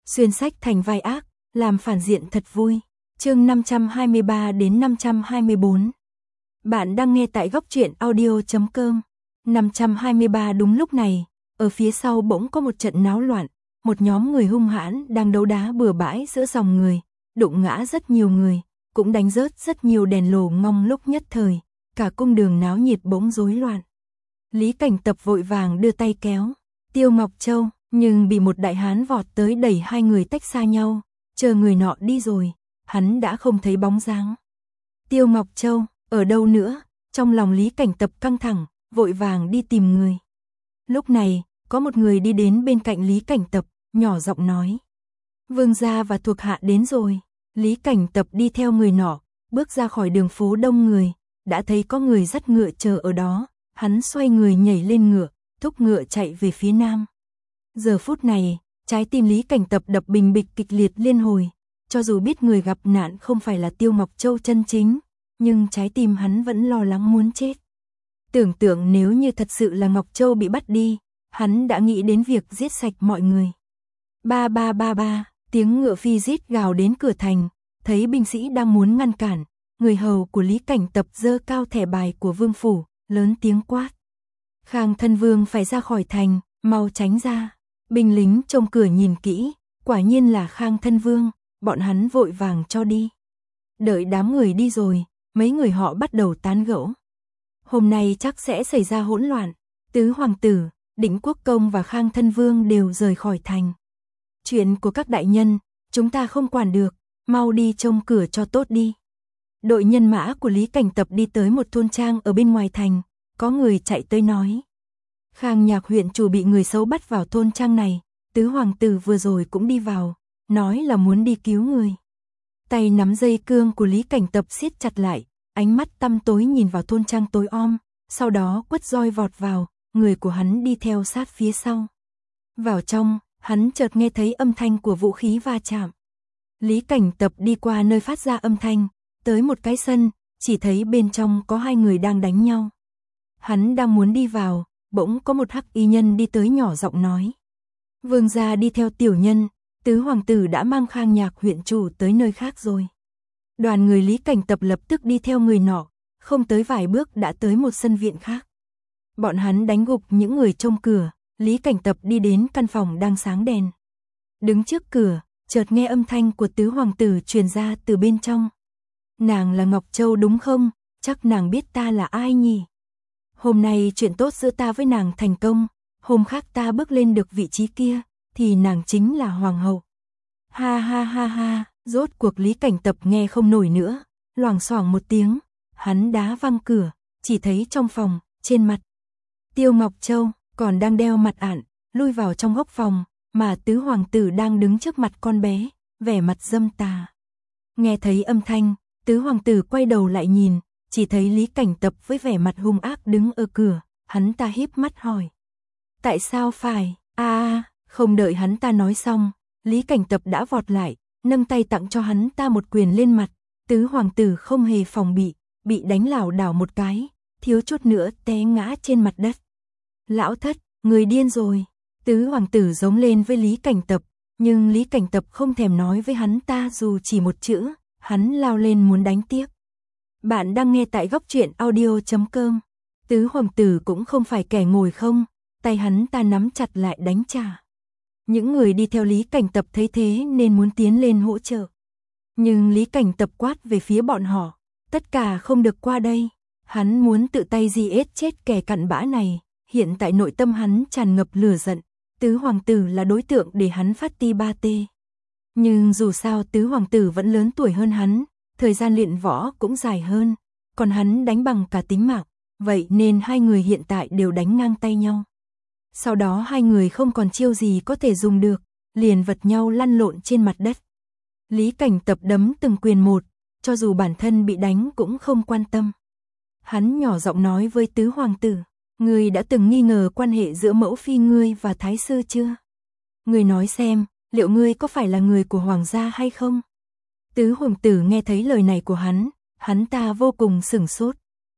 xuyên sách thành vai ác, làm phản diện thật vui. Chương 523 đến 524. Bạn đang nghe tại góc truyện audio.com. 523 đúng lúc này, ở phía sau bỗng có một trận náo loạn, một nhóm người hung hãn đang đấu đá bừa bãi giữa dòng người, đụng ngã rất nhiều người, cũng đánh rớt rất nhiều đèn lồ ngong lúc nhất thời, cả cung đường náo nhiệt bỗng rối loạn. Lý Cảnh Tập vội vàng đưa tay kéo Tiêu Ngọc Châu, nhưng bị một đại hán vọt tới đẩy hai người tách xa nhau, chờ người nọ đi rồi, hắn đã không thấy bóng dáng. Tiêu Ngọc Châu, ở đâu nữa? Trong lòng Lý Cảnh Tập căng thẳng, vội vàng đi tìm người. Lúc này, có một người đi đến bên cạnh Lý Cảnh Tập, nhỏ giọng nói: Vương gia và thuộc hạ đến rồi. Lý Cảnh Tập đi theo người nọ, bước ra khỏi đường phố đông người, đã thấy có người dắt ngựa chờ ở đó, hắn xoay người nhảy lên ngựa, thúc ngựa chạy về phía nam. Giờ phút này, trái tim Lý Cảnh Tập đập bình bịch kịch liệt liên hồi, cho dù biết người gặp nạn không phải là Tiêu Ngọc Châu chân chính, nhưng trái tim hắn vẫn lo lắng muốn chết. Tưởng tượng nếu như thật sự là Ngọc Châu bị bắt đi, hắn đã nghĩ đến việc giết sạch mọi người. Ba ba ba ba, tiếng ngựa phi rít gào đến cửa thành, thấy binh sĩ đang muốn ngăn cản, người hầu của Lý Cảnh Tập giơ cao thẻ bài của vương phủ, lớn tiếng quát: Khang thân vương phải ra khỏi thành, mau tránh ra. Binh lính trông cửa nhìn kỹ, quả nhiên là Khang thân vương, bọn hắn vội vàng cho đi. Đợi đám người đi rồi, mấy người họ bắt đầu tán gẫu. Hôm nay chắc sẽ xảy ra hỗn loạn, tứ hoàng tử, Định Quốc công và Khang thân vương đều rời khỏi thành. Chuyện của các đại nhân, chúng ta không quản được, mau đi trông cửa cho tốt đi. Đội nhân mã của Lý Cảnh Tập đi tới một thôn trang ở bên ngoài thành, có người chạy tới nói: Khang Nhạc huyện chủ bị người xấu bắt vào thôn trang này, tứ hoàng tử vừa rồi cũng đi vào, nói là muốn đi cứu người. Tay nắm dây cương của Lý Cảnh Tập siết chặt lại, ánh mắt tăm tối nhìn vào thôn trang tối om, sau đó quất roi vọt vào, người của hắn đi theo sát phía sau. Vào trong, hắn chợt nghe thấy âm thanh của vũ khí va chạm. Lý Cảnh Tập đi qua nơi phát ra âm thanh, tới một cái sân, chỉ thấy bên trong có hai người đang đánh nhau. Hắn đang muốn đi vào, bỗng có một hắc y nhân đi tới nhỏ giọng nói: Vương gia đi theo tiểu nhân, tứ hoàng tử đã mang Khang Nhạc huyện chủ tới nơi khác rồi. Đoàn người Lý Cảnh Tập lập tức đi theo người nọ, không tới vài bước đã tới một sân viện khác. Bọn hắn đánh gục những người trông cửa, Lý Cảnh Tập đi đến căn phòng đang sáng đèn. Đứng trước cửa, chợt nghe âm thanh của tứ hoàng tử truyền ra từ bên trong. Nàng là Ngọc Châu đúng không? Chắc nàng biết ta là ai nhỉ? Hôm nay chuyện tốt giữa ta với nàng thành công, hôm khác ta bước lên được vị trí kia, thì nàng chính là hoàng hậu. Ha ha ha ha, rốt cuộc Lý Cảnh Tập nghe không nổi nữa, loảng xoảng một tiếng, hắn đá văng cửa, chỉ thấy trong phòng, trên mặt Tiêu Ngọc Châu còn đang đeo mặt ạn, lui vào trong góc phòng, mà tứ hoàng tử đang đứng trước mặt con bé, vẻ mặt dâm tà. Nghe thấy âm thanh, tứ hoàng tử quay đầu lại nhìn, chỉ thấy Lý Cảnh Tập với vẻ mặt hung ác đứng ở cửa, hắn ta híp mắt hỏi: Tại sao phải? Không đợi hắn ta nói xong, Lý Cảnh Tập đã vọt lại, nâng tay tặng cho hắn ta một quyền lên mặt. Tứ hoàng tử không hề phòng bị đánh lảo đảo một cái, thiếu chút nữa té ngã trên mặt đất. Lão thất, người điên rồi. Tứ hoàng tử giống lên với Lý Cảnh Tập, nhưng Lý Cảnh Tập không thèm nói với hắn ta dù chỉ một chữ, hắn lao lên muốn đánh tiếp. Bạn đang nghe tại góc truyện audio.com. Tứ hoàng tử cũng không phải kẻ ngồi không, tay hắn ta nắm chặt lại đánh trả. Những người đi theo Lý Cảnh Tập thấy thế nên muốn tiến lên hỗ trợ. Nhưng Lý Cảnh Tập quát về phía bọn họ: Tất cả không được qua đây. Hắn muốn tự tay giết chết kẻ cặn bã này. Hiện tại nội tâm hắn tràn ngập lửa giận, tứ hoàng tử là đối tượng để hắn phát ti ba tê. Nhưng dù sao tứ hoàng tử vẫn lớn tuổi hơn hắn, thời gian luyện võ cũng dài hơn, còn hắn đánh bằng cả tính mạng, vậy nên hai người hiện tại đều đánh ngang tay nhau. Sau đó hai người không còn chiêu gì có thể dùng được, liền vật nhau lăn lộn trên mặt đất. Lý Cảnh Tập đấm từng quyền một, cho dù bản thân bị đánh cũng không quan tâm. Hắn nhỏ giọng nói với tứ hoàng tử: Ngươi đã từng nghi ngờ quan hệ giữa mẫu phi ngươi và thái sư chưa? Ngươi nói xem, liệu ngươi có phải là người của hoàng gia hay không? Tứ hoàng tử nghe thấy lời này của hắn ta vô cùng sửng sốt.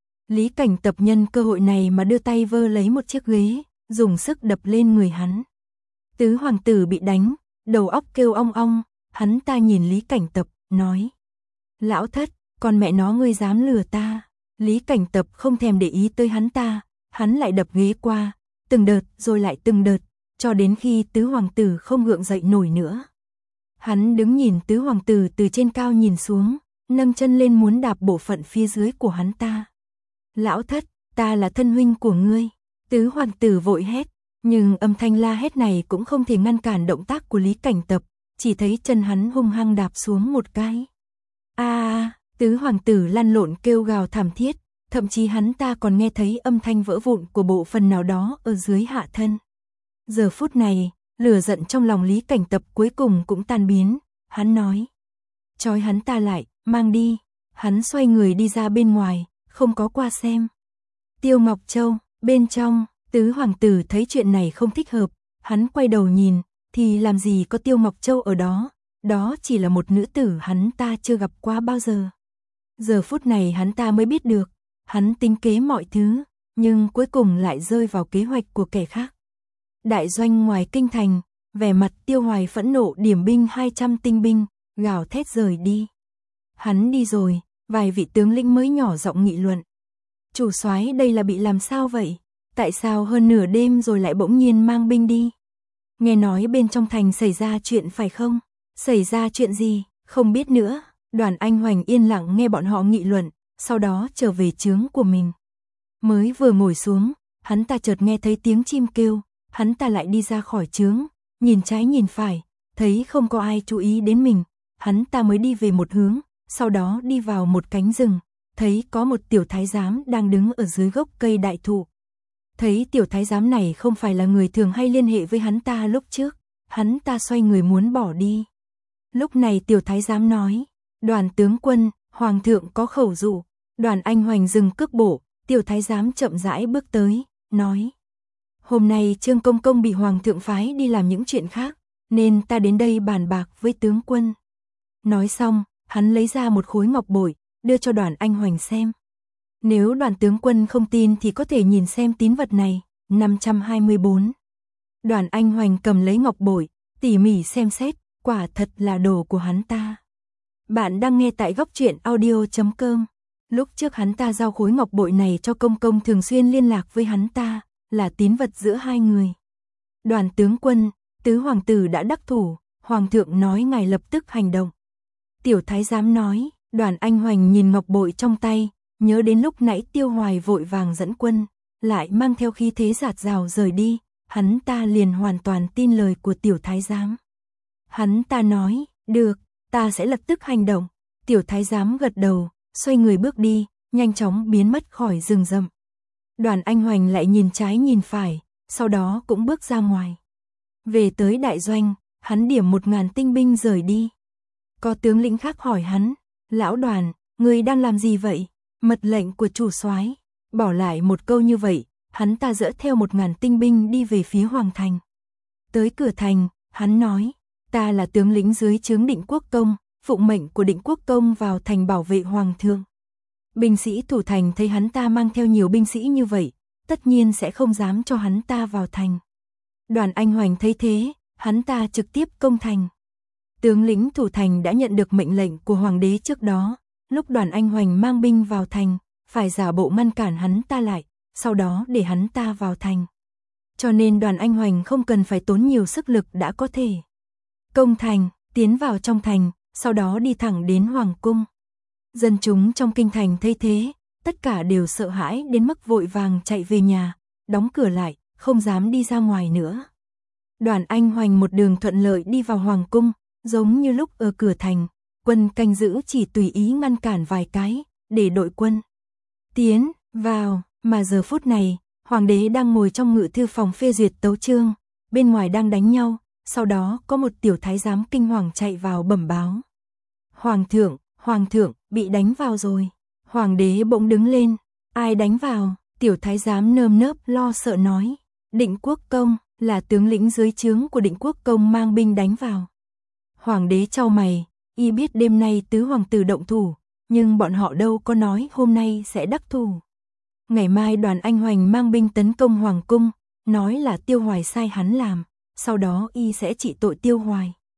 Lý Cảnh Tập nhân cơ hội này mà đưa tay vơ lấy một chiếc ghế, dùng sức đập lên người hắn. Tứ hoàng tử bị đánh, đầu óc kêu ong ong, hắn ta nhìn Lý Cảnh Tập, nói. Lão thất, con mẹ nó ngươi dám lừa ta. Lý Cảnh Tập không thèm để ý tới hắn ta, hắn lại đập ghế qua, từng đợt rồi lại từng đợt, cho đến khi tứ hoàng tử không gượng dậy nổi nữa. Hắn đứng nhìn tứ hoàng tử từ trên cao nhìn xuống, nâng chân lên muốn đạp bộ phận phía dưới của hắn ta. Lão thất, ta là thân huynh của ngươi. Tứ hoàng tử vội hét, nhưng âm thanh la hét này cũng không thể ngăn cản động tác của Lý Cảnh Tập, chỉ thấy chân hắn hung hăng đạp xuống một cái. Tứ hoàng tử lăn lộn kêu gào thảm thiết, thậm chí hắn ta còn nghe thấy âm thanh vỡ vụn của bộ phận nào đó ở dưới hạ thân. Giờ phút này, lửa giận trong lòng Lý Cảnh Tập cuối cùng cũng tan biến, hắn nói. Trói hắn ta lại, mang đi. Hắn xoay người đi ra bên ngoài, không có qua xem. Tiêu Ngọc Châu, bên trong, tứ hoàng tử thấy chuyện này không thích hợp, hắn quay đầu nhìn, thì làm gì có Tiêu Ngọc Châu ở đó, đó chỉ là một nữ tử hắn ta chưa gặp qua bao giờ. Giờ phút này hắn ta mới biết được, hắn tính kế mọi thứ, nhưng cuối cùng lại rơi vào kế hoạch của kẻ khác. Đại doanh ngoài kinh thành, vẻ mặt Tiêu Hoài phẫn nộ điểm binh 200 tinh binh, gào thét rời đi. Hắn đi rồi, vài vị tướng lĩnh mới nhỏ giọng nghị luận. Chủ soái đây là bị làm sao vậy? Tại sao hơn nửa đêm rồi lại bỗng nhiên mang binh đi? Nghe nói bên trong thành xảy ra chuyện phải không? Xảy ra chuyện gì? Không biết nữa. Đoàn Anh Hoành yên lặng nghe bọn họ nghị luận, sau đó trở về trướng của mình. Mới vừa ngồi xuống, hắn ta chợt nghe thấy tiếng chim kêu, hắn ta lại đi ra khỏi trướng, nhìn trái nhìn phải, thấy không có ai chú ý đến mình, hắn ta mới đi về một hướng, sau đó đi vào một cánh rừng, thấy có một tiểu thái giám đang đứng ở dưới gốc cây đại thụ. Thấy tiểu thái giám này không phải là người thường hay liên hệ với hắn ta lúc trước, hắn ta xoay người muốn bỏ đi. Lúc này tiểu thái giám nói, Đoàn tướng quân, hoàng thượng có khẩu dụ. Đoàn Anh Hoành dừng cước bộ, tiểu thái giám chậm rãi bước tới, nói. Hôm nay Trương Công Công bị hoàng thượng phái đi làm những chuyện khác, nên ta đến đây bàn bạc với tướng quân. Nói xong, hắn lấy ra một khối ngọc bội, đưa cho Đoàn Anh Hoành xem. Nếu Đoàn tướng quân không tin thì có thể nhìn xem tín vật này. 524. Đoàn Anh Hoành cầm lấy ngọc bội, tỉ mỉ xem xét, quả thật là đồ của hắn ta. Bạn đang nghe tại góc truyện audio.com. Lúc trước hắn ta giao khối ngọc bội này cho Công Công thường xuyên liên lạc với hắn ta, là tín vật giữa hai người. Đoàn tướng quân, tứ hoàng tử đã đắc thủ, hoàng thượng nói ngài lập tức hành động. Tiểu thái giám nói, Đoàn Anh Hoành nhìn ngọc bội trong tay, nhớ đến lúc nãy Tiêu Hoài vội vàng dẫn quân, lại mang theo khí thế dạt dào rời đi, hắn ta liền hoàn toàn tin lời của tiểu thái giám. Hắn ta nói, được, ta sẽ lập tức hành động. Tiểu thái giám gật đầu, xoay người bước đi, nhanh chóng biến mất khỏi rừng rậm. Đoàn Anh Hoành lại nhìn trái nhìn phải, sau đó cũng bước ra ngoài. Về tới đại doanh, hắn điểm 1000 tinh binh rời đi. Có tướng lĩnh khác hỏi hắn, lão Đoàn, người đang làm gì vậy? Mật lệnh của chủ soái. Bỏ lại một câu như vậy, hắn ta dỡ theo 1000 tinh binh đi về phía hoàng thành. Tới cửa thành, hắn nói, ta là tướng lĩnh dưới trướng Định Quốc Công, phụng mệnh của Định Quốc Công vào thành bảo vệ hoàng thượng. Binh sĩ thủ thành thấy hắn ta mang theo nhiều binh sĩ như vậy, tất nhiên sẽ không dám cho hắn ta vào thành. Đoàn Anh Hoành thấy thế, hắn ta trực tiếp công thành. Tướng lĩnh thủ thành đã nhận được mệnh lệnh của hoàng đế trước đó, lúc Đoàn Anh Hoành mang binh vào thành, phải giả bộ ngăn cản hắn ta lại, sau đó để hắn ta vào thành. Cho nên Đoàn Anh Hoành không cần phải tốn nhiều sức lực đã có thể công thành, tiến vào trong thành, sau đó đi thẳng đến hoàng cung. Dân chúng trong kinh thành thấy thế, tất cả đều sợ hãi đến mức vội vàng chạy về nhà, đóng cửa lại, không dám đi ra ngoài nữa. Đoàn Anh Hoành một đường thuận lợi đi vào hoàng cung, giống như lúc ở cửa thành, quân canh giữ chỉ tùy ý ngăn cản vài cái, để đội quân tiến vào, mà giờ phút này, hoàng đế đang ngồi trong ngự thư phòng phê duyệt tấu chương, bên ngoài đang đánh nhau, sau đó có một tiểu thái giám kinh hoàng chạy vào bẩm báo. Hoàng thượng, bị đánh vào rồi. Hoàng đế bỗng đứng lên, ai đánh vào? Tiểu thái giám nơm nớp lo sợ nói, Định Quốc Công, là tướng lĩnh dưới trướng của Định Quốc Công mang binh đánh vào. Hoàng đế chau mày, y biết đêm nay tứ hoàng tử động thủ, nhưng bọn họ đâu có nói hôm nay sẽ đắc thủ. Ngày mai Đoàn Anh Hoành mang binh tấn công hoàng cung, nói là Tiêu Hoài sai hắn làm, sau đó y sẽ trị tội Tiêu Hoài.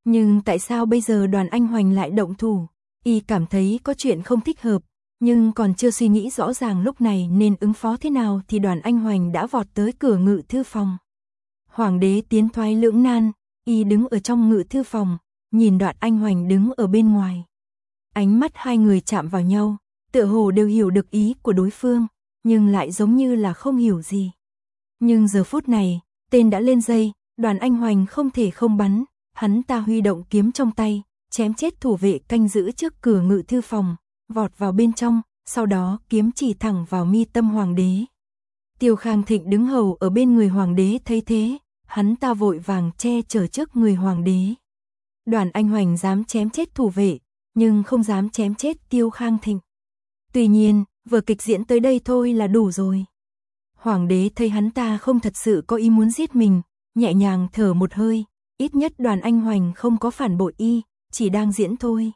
Nhưng tại sao bây giờ Đoàn Anh Hoành lại động thủ? Y cảm thấy có chuyện không thích hợp, nhưng còn chưa suy nghĩ rõ ràng lúc này nên ứng phó thế nào thì Đoàn Anh Hoành đã vọt tới cửa ngự thư phòng. Hoàng đế tiến thoái lưỡng nan, Y đứng ở trong ngự thư phòng, nhìn Đoàn Anh Hoành đứng ở bên ngoài. Ánh mắt hai người chạm vào nhau, tựa hồ đều hiểu được ý của đối phương, nhưng lại giống như là không hiểu gì. Nhưng giờ phút này, tên đã lên dây, Đoàn Anh Hoành không thể không bắn, hắn ta huy động kiếm trong tay, chém chết thủ vệ canh giữ trước cửa ngự thư phòng, vọt vào bên trong, sau đó kiếm chỉ thẳng vào mi tâm hoàng đế. Tiêu Khang Thịnh đứng hầu ở bên người hoàng đế thấy thế, hắn ta vội vàng che chở trước người hoàng đế. Đoàn Anh Hoành dám chém chết thủ vệ, nhưng không dám chém chết Tiêu Khang Thịnh. Tuy nhiên, vở kịch diễn tới đây thôi là đủ rồi. Hoàng đế thấy hắn ta không thật sự có ý muốn giết mình, nhẹ nhàng thở một hơi, ít nhất Đoàn Anh Hoành không có phản bội Y, chỉ đang diễn thôi.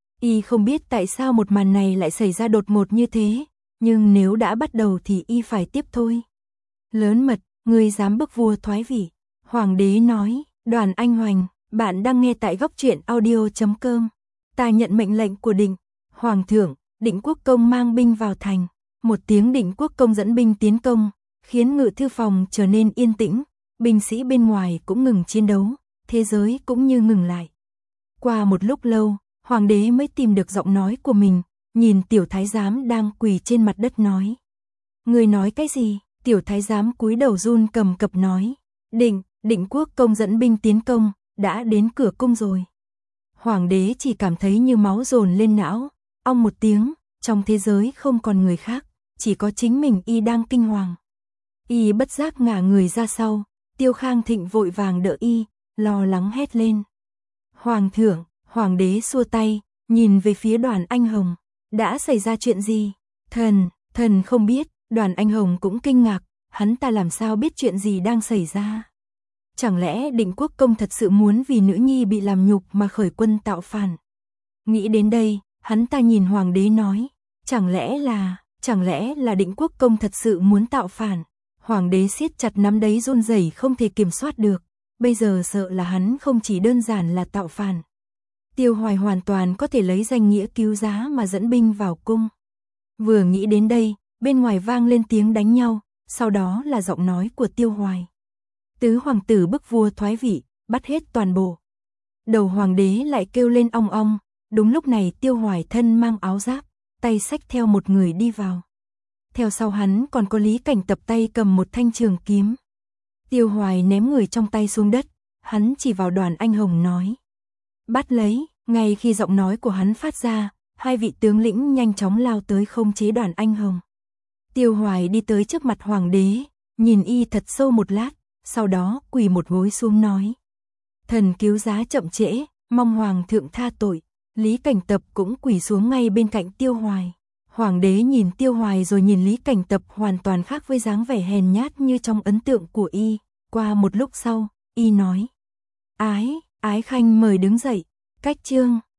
Y không biết tại sao một màn này lại xảy ra đột ngột như thế, nhưng nếu đã bắt đầu thì Y phải tiếp thôi. Lớn mật, ngươi dám bức vua thoái vị. Hoàng đế nói, Đoàn Anh Hoành, bạn đang nghe tại góc truyện audio.com. Ta nhận mệnh lệnh của Định Hoàng thượng, Định Quốc Công mang binh vào thành. Một tiếng Định Quốc Công dẫn binh tiến công, khiến ngự thư phòng trở nên yên tĩnh, binh sĩ bên ngoài cũng ngừng chiến đấu, thế giới cũng như ngừng lại. Qua một lúc lâu, hoàng đế mới tìm được giọng nói của mình, nhìn tiểu thái giám đang quỳ trên mặt đất nói. Người nói cái gì? Tiểu thái giám cúi đầu run cầm cập nói. Định Quốc Công dẫn binh tiến công, đã đến cửa cung rồi. Hoàng đế chỉ cảm thấy như máu dồn lên não, ong một tiếng, trong thế giới không còn người khác, chỉ có chính mình Y đang kinh hoàng. Y bất giác ngả người ra sau, Tiêu Khang Thịnh vội vàng đỡ Y, lo lắng hét lên. Hoàng thượng, hoàng đế xua tay, nhìn về phía Đoàn Anh Hồng. Đã xảy ra chuyện gì? Thần không biết. Đoàn Anh Hồng cũng kinh ngạc, hắn ta làm sao biết chuyện gì đang xảy ra? Chẳng lẽ Định Quốc Công thật sự muốn vì nữ nhi bị làm nhục mà khởi quân tạo phản? Nghĩ đến đây, hắn ta nhìn hoàng đế nói, chẳng lẽ là Định Quốc Công thật sự muốn tạo phản? Hoàng đế siết chặt nắm đấm run rẩy không thể kiểm soát được, bây giờ sợ là hắn không chỉ đơn giản là tạo phản. Tiêu Hoài hoàn toàn có thể lấy danh nghĩa cứu giá mà dẫn binh vào cung. Vừa nghĩ đến đây, bên ngoài vang lên tiếng đánh nhau, sau đó là giọng nói của Tiêu Hoài. Tứ hoàng tử bức vua thoái vị, bắt hết toàn bộ. Đầu hoàng đế lại kêu lên ong ong, đúng lúc này Tiêu Hoài thân mang áo giáp, tay xách theo một người đi vào. Theo sau hắn còn có Lý Cảnh Tập tay cầm một thanh trường kiếm. Tiêu Hoài ném người trong tay xuống đất, hắn chỉ vào Đoàn Anh Hồng nói. Bắt lấy, ngay khi giọng nói của hắn phát ra, hai vị tướng lĩnh nhanh chóng lao tới khống chế Đoàn Anh Hồng. Tiêu Hoài đi tới trước mặt hoàng đế, nhìn Y thật sâu một lát, sau đó quỳ một gối xuống nói. Thần cứu giá chậm trễ, mong hoàng thượng tha tội. Lý Cảnh Tập cũng quỳ xuống ngay bên cạnh Tiêu Hoài. Hoàng đế nhìn Tiêu Hoài rồi nhìn Lý Cảnh Tập hoàn toàn khác với dáng vẻ hèn nhát như trong ấn tượng của Y. Qua một lúc sau, Y nói. Ái Khanh mời đứng dậy. Cách chương